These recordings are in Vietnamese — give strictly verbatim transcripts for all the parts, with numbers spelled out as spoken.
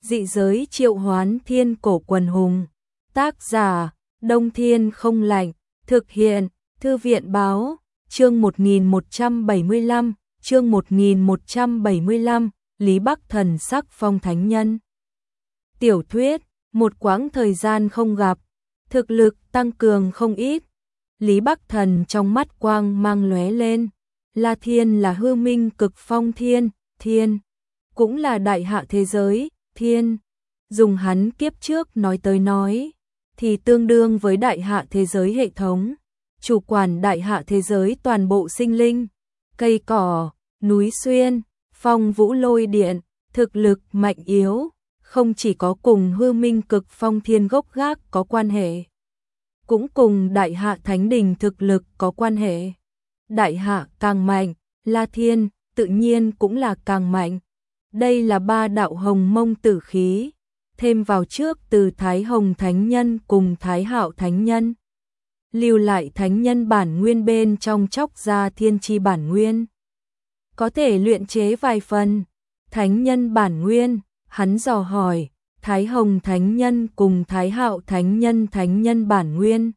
Dị giới triệu hoán thiên cổ quần hùng. Tác giả, Đông Thiên không lạnh. Thực hiện, Thư viện báo, chương một nghìn một trăm bảy mươi lăm, chương một nghìn một trăm bảy mươi lăm, Lý Bắc Thần sắc phong thánh nhân. Tiểu thuyết, một quãng thời gian không gặp, thực lực tăng cường không ít. Lý Bắc Thần trong mắt quang mang lóe lên. La Thiên là hư minh cực phong thiên, thiên, cũng là đại hạ thế giới, thiên. Dùng hắn kiếp trước nói tới nói, thì tương đương với đại hạ thế giới hệ thống, chủ quản đại hạ thế giới toàn bộ sinh linh, cây cỏ, núi xuyên, phong vũ lôi điện, thực lực mạnh yếu, không chỉ có cùng hư minh cực phong thiên gốc gác có quan hệ, cũng cùng đại hạ thánh đình thực lực có quan hệ. Đại hạ càng mạnh, La Thiên tự nhiên cũng là càng mạnh. Đây là ba đạo hồng mông tử khí, thêm vào trước từ Thái Hồng Thánh Nhân cùng Thái Hạo Thánh Nhân. Lưu lại Thánh Nhân bản nguyên bên trong chóc ra thiên chi bản nguyên. Có thể luyện chế vài phần. Thánh Nhân bản nguyên, hắn dò hỏi, Thái Hồng Thánh Nhân cùng Thái Hạo Thánh Nhân Thánh Nhân bản nguyên.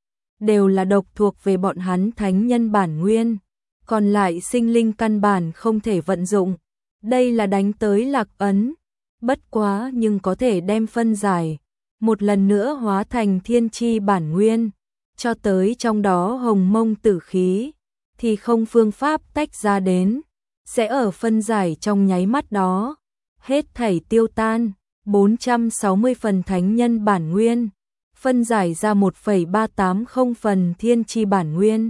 Đều là độc thuộc về bọn hắn Thánh Nhân bản nguyên. Còn lại sinh linh căn bản không thể vận dụng. Đây là đánh tới lạc ấn. Bất quá nhưng có thể đem phân giải, một lần nữa hóa thành thiên chi bản nguyên, cho tới trong đó hồng mông tử khí, thì không phương pháp tách ra đến, sẽ ở phân giải trong nháy mắt đó, hết thảy tiêu tan, bốn trăm sáu mươi phần thánh nhân bản nguyên, phân giải ra một phẩy ba tám không phần thiên chi bản nguyên.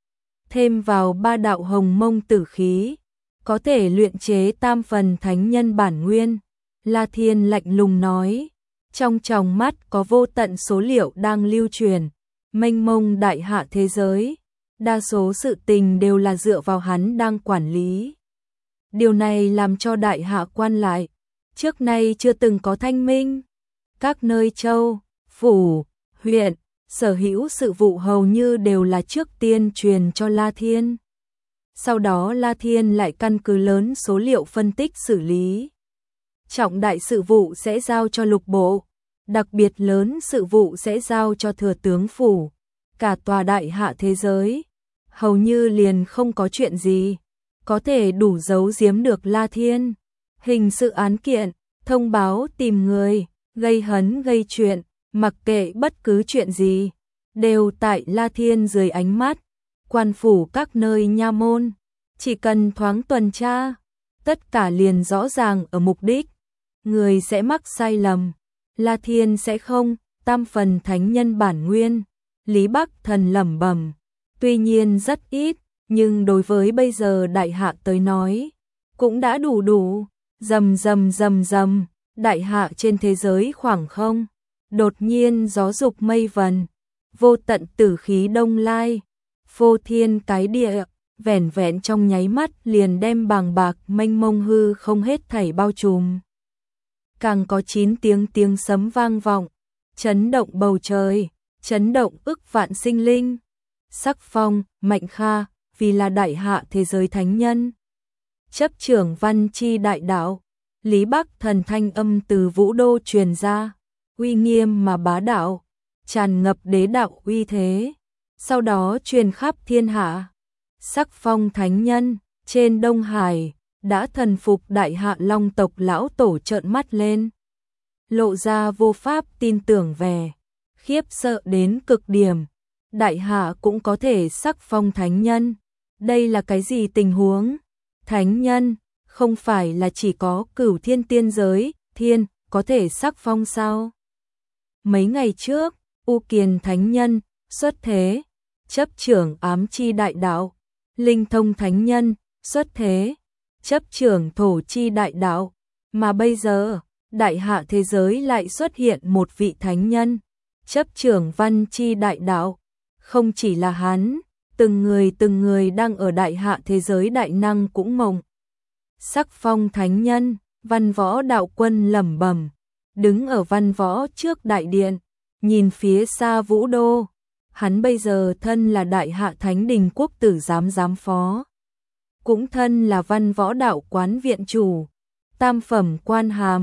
Thêm vào ba đạo hồng mông tử khí, có thể luyện chế tam phần thánh nhân bản nguyên. La Thiên lạnh lùng nói, trong tròng mắt có vô tận số liệu đang lưu truyền, mênh mông đại hạ thế giới, đa số sự tình đều là dựa vào hắn đang quản lý. Điều này làm cho đại hạ quan lại, trước nay chưa từng có thanh minh. Các nơi châu, phủ, huyện, sở hữu sự vụ hầu như đều là trước tiên truyền cho La Thiên. Sau đó La Thiên lại căn cứ lớn số liệu phân tích xử lý. Trọng đại sự vụ sẽ giao cho lục bộ, đặc biệt lớn sự vụ sẽ giao cho thừa tướng phủ. Cả tòa đại hạ thế giới, hầu như liền không có chuyện gì có thể đủ giấu giếm được La Thiên. Hình sự án kiện, thông báo tìm người, gây hấn gây chuyện, mặc kệ bất cứ chuyện gì, đều tại La Thiên dưới ánh mắt. Quan phủ các nơi nha môn, chỉ cần thoáng tuần tra, tất cả liền rõ ràng ở mục đích. Người sẽ mắc sai lầm, La Thiên sẽ không, tam phần thánh nhân bản nguyên. Lý Bắc Thần lẩm bẩm, tuy nhiên rất ít, nhưng đối với bây giờ đại hạ tới nói, cũng đã đủ đủ. Rầm rầm rầm rầm, đại hạ trên thế giới khoảng không, đột nhiên gió dục mây vần, vô tận tử khí đông lai, phô thiên cái địa, vẻn vẹn trong nháy mắt liền đem bàng bạc mênh mông hư không hết thảy bao trùm. Càng có chín tiếng tiếng sấm vang vọng, chấn động bầu trời, chấn động ức vạn sinh linh. Sắc Phong, Mạnh Kha, vì là đại hạ thế giới thánh nhân, chấp trưởng văn chi đại đạo. Lý Bắc Thần thanh âm từ vũ đô truyền ra, uy nghiêm mà bá đạo, tràn ngập đế đạo uy thế, sau đó truyền khắp thiên hạ. Sắc Phong thánh nhân, trên Đông Hải, đã thần phục đại hạ long tộc lão tổ trợn mắt lên, lộ ra vô pháp tin tưởng vẻ, khiếp sợ đến cực điểm. Đại hạ cũng có thể sắc phong thánh nhân, đây là cái gì tình huống? Thánh nhân, không phải là chỉ có cửu thiên tiên giới, thiên, có thể sắc phong sao? Mấy ngày trước, U Kiền thánh nhân, xuất thế, chấp trưởng ám chi đại đạo. Linh Thông thánh nhân, xuất thế, chấp trưởng thổ chi đại đạo. Mà bây giờ, đại hạ thế giới lại xuất hiện một vị thánh nhân, chấp trưởng văn chi đại đạo. Không chỉ là hắn, từng người từng người đang ở đại hạ thế giới đại năng cũng mộng. Sắc phong thánh nhân, văn võ đạo quân lẩm bẩm, đứng ở văn võ trước đại điện, nhìn phía xa vũ đô. Hắn bây giờ thân là đại hạ thánh đình quốc tử giám giám phó, cũng thân là văn võ đạo quán viện chủ, tam phẩm quan hàm,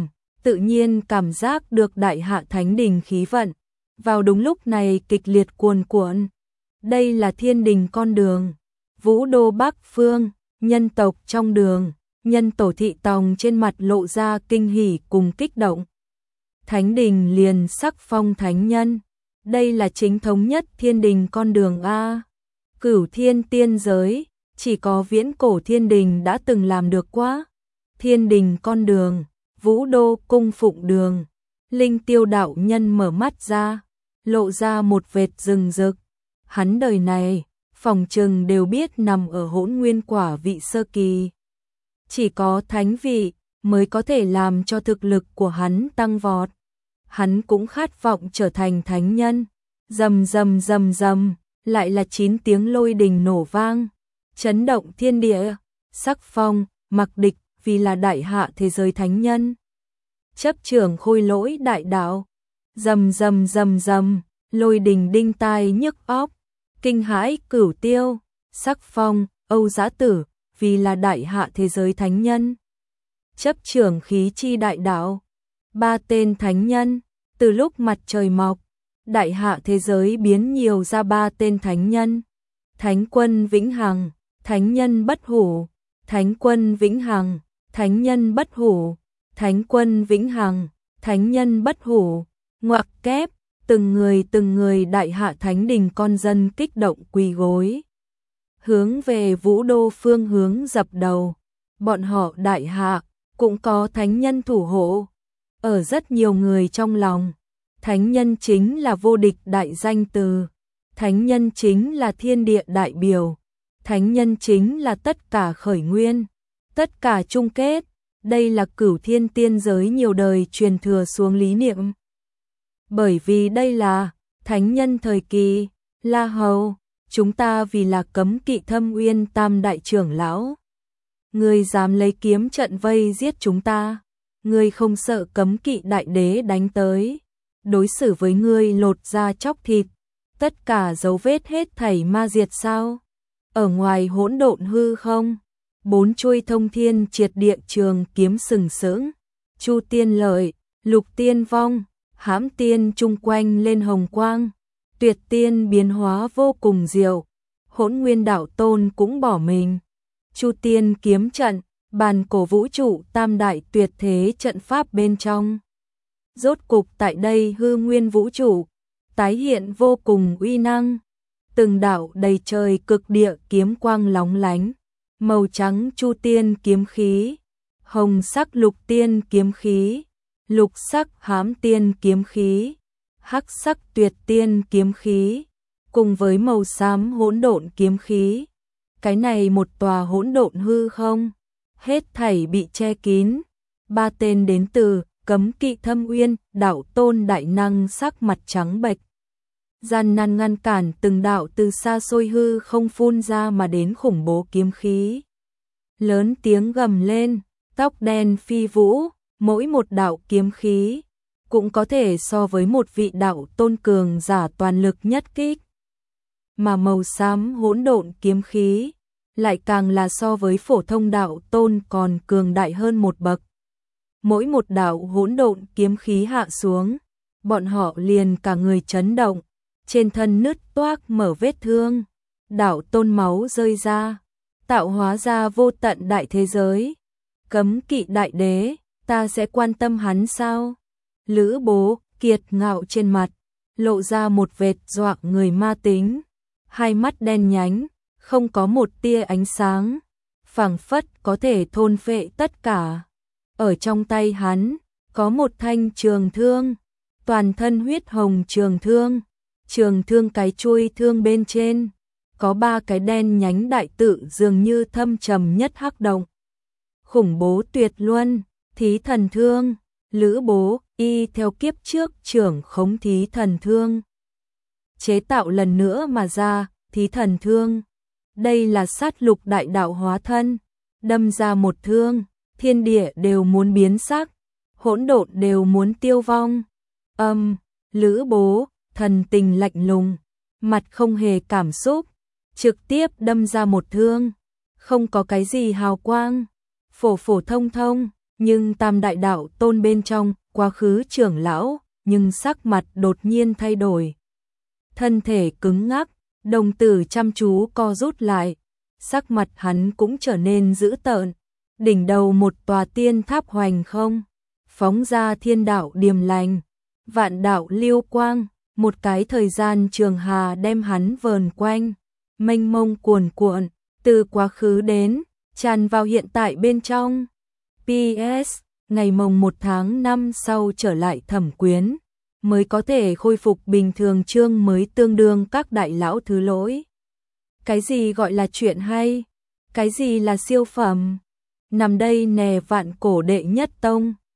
tự nhiên cảm giác được đại hạ thánh đình khí vận. Vào đúng lúc này kịch liệt cuồn cuộn. Đây là thiên đình con đường. Vũ đô Bắc Phương, nhân tộc trong đường, nhân tổ thị tòng trên mặt lộ ra kinh hỉ cùng kích động. Thánh đình liền sắc phong thánh nhân. Đây là chính thống nhất thiên đình con đường A. Cửu thiên tiên giới, chỉ có viễn cổ thiên đình đã từng làm được quá. Thiên đình con đường, vũ đô cung phụng đường. Linh tiêu đạo nhân mở mắt ra, lộ ra một vệt rừng rực. Hắn đời này, phòng trừng đều biết nằm ở hỗn nguyên quả vị sơ kỳ. Chỉ có thánh vị mới có thể làm cho thực lực của hắn tăng vọt. Hắn cũng khát vọng trở thành thánh nhân. Rầm rầm rầm rầm, lại là chín tiếng lôi đình nổ vang, chấn động thiên địa. Sắc phong, mặc địch vì là đại hạ thế giới thánh nhân. Chấp trưởng khôi lỗi đại đạo. Rầm rầm rầm rầm, lôi đình đinh tai nhức óc. Kinh hãi cửu tiêu. Sắc phong, Âu Giá Tử vì là đại hạ thế giới thánh nhân. Chấp trưởng khí chi đại đạo. Ba tên thánh nhân. Từ lúc mặt trời mọc, đại hạ thế giới biến nhiều ra ba tên thánh nhân. Thánh quân vĩnh hằng, thánh nhân bất hủ. Thánh quân vĩnh hằng, thánh nhân bất hủ. Thánh quân vĩnh hằng, thánh nhân bất hủ. Ngoặc kép, từng người từng người đại hạ thánh đình con dân kích động quỳ gối. Hướng về vũ đô phương hướng dập đầu. Bọn họ đại hạ, cũng có thánh nhân thủ hộ. Ở rất nhiều người trong lòng, thánh nhân chính là vô địch đại danh từ. Thánh nhân chính là thiên địa đại biểu. Thánh nhân chính là tất cả khởi nguyên, tất cả chung kết. Đây là cửu thiên tiên giới nhiều đời truyền thừa xuống lý niệm. Bởi vì đây là thánh nhân thời kỳ, La Hầu, chúng ta vì là cấm kỵ Thâm Uyên Tam đại trưởng lão. Ngươi dám lấy kiếm trận vây giết chúng ta, ngươi không sợ cấm kỵ đại đế đánh tới, đối xử với ngươi lột da chóc thịt, tất cả dấu vết hết thảy ma diệt sao? Ở ngoài hỗn độn hư không, bốn chuôi thông thiên triệt địa trường kiếm sừng sững, Chu tiên lợi, Lục tiên vong, Hãm tiên chung quanh lên hồng quang, Tuyệt tiên biến hóa vô cùng diệu, Hỗn Nguyên đạo tôn cũng bỏ mình. Chu tiên kiếm trận, bàn cổ vũ trụ tam đại tuyệt thế trận pháp bên trong. Rốt cục tại đây hư nguyên vũ trụ, tái hiện vô cùng uy năng. Từng đạo đầy trời cực địa kiếm quang lóng lánh, màu trắng chu tiên kiếm khí, hồng sắc lục tiên kiếm khí, lục sắc hám tiên kiếm khí, hắc sắc tuyệt tiên kiếm khí, cùng với màu xám hỗn độn kiếm khí. Cái này một tòa hỗn độn hư không, hết thảy bị che kín. Ba tên đến từ cấm kỵ Thâm Uyên đạo tôn đại năng sắc mặt trắng bệch, gian nan ngăn cản từng đạo từ xa xôi hư không phun ra mà đến khủng bố kiếm khí. Lớn tiếng gầm lên, tóc đen phi vũ, mỗi một đạo kiếm khí cũng có thể so với một vị đạo tôn cường giả toàn lực nhất kích. Mà màu xám hỗn độn kiếm khí lại càng là so với phổ thông đạo tôn còn cường đại hơn một bậc. Mỗi một đạo hỗn độn kiếm khí hạ xuống, bọn họ liền cả người chấn động, trên thân nứt toác mở vết thương, đạo tôn máu rơi ra, tạo hóa ra vô tận đại thế giới. Cấm kỵ đại đế, ta sẽ quan tâm hắn sao? Lữ Bố kiệt ngạo trên mặt, lộ ra một vệt dọa người ma tính, hai mắt đen nhánh, không có một tia ánh sáng, phảng phất có thể thôn phệ tất cả. Ở trong tay hắn, có một thanh trường thương, toàn thân huyết hồng trường thương, trường thương cái chuôi thương bên trên, có ba cái đen nhánh đại tự dường như thâm trầm nhất hắc động. Khủng bố tuyệt luân, thí thần thương, Lữ Bố y theo kiếp trước trưởng khống thí thần thương. Chế tạo lần nữa mà ra, thí thần thương. Đây là sát lục đại đạo hóa thân, đâm ra một thương, thiên địa đều muốn biến sắc, hỗn độn đều muốn tiêu vong. Âm, Lữ Bố, thần tình lạnh lùng, mặt không hề cảm xúc, trực tiếp đâm ra một thương, không có cái gì hào quang, phổ phổ thông thông, Nhưng tam đại đạo tôn bên trong, quá khứ trưởng lão, nhưng sắc mặt đột nhiên thay đổi. Thân thể cứng ngắc, đồng tử chăm chú co rút lại, sắc mặt hắn cũng trở nên dữ tợn. Đỉnh đầu một tòa tiên tháp hoành không, phóng ra thiên đạo điềm lành, vạn đạo liêu quang, một cái thời gian trường hà đem hắn vờn quanh, mênh mông cuồn cuộn, từ quá khứ đến, tràn vào hiện tại bên trong. pê ét, ngày mồng một tháng năm sau trở lại Thẩm Quyến, mới có thể khôi phục bình thường, chương mới tương đương các đại lão thứ lỗi. Cái gì gọi là chuyện hay? Cái gì là siêu phẩm? Nằm đây nè, vạn cổ đệ nhất tông,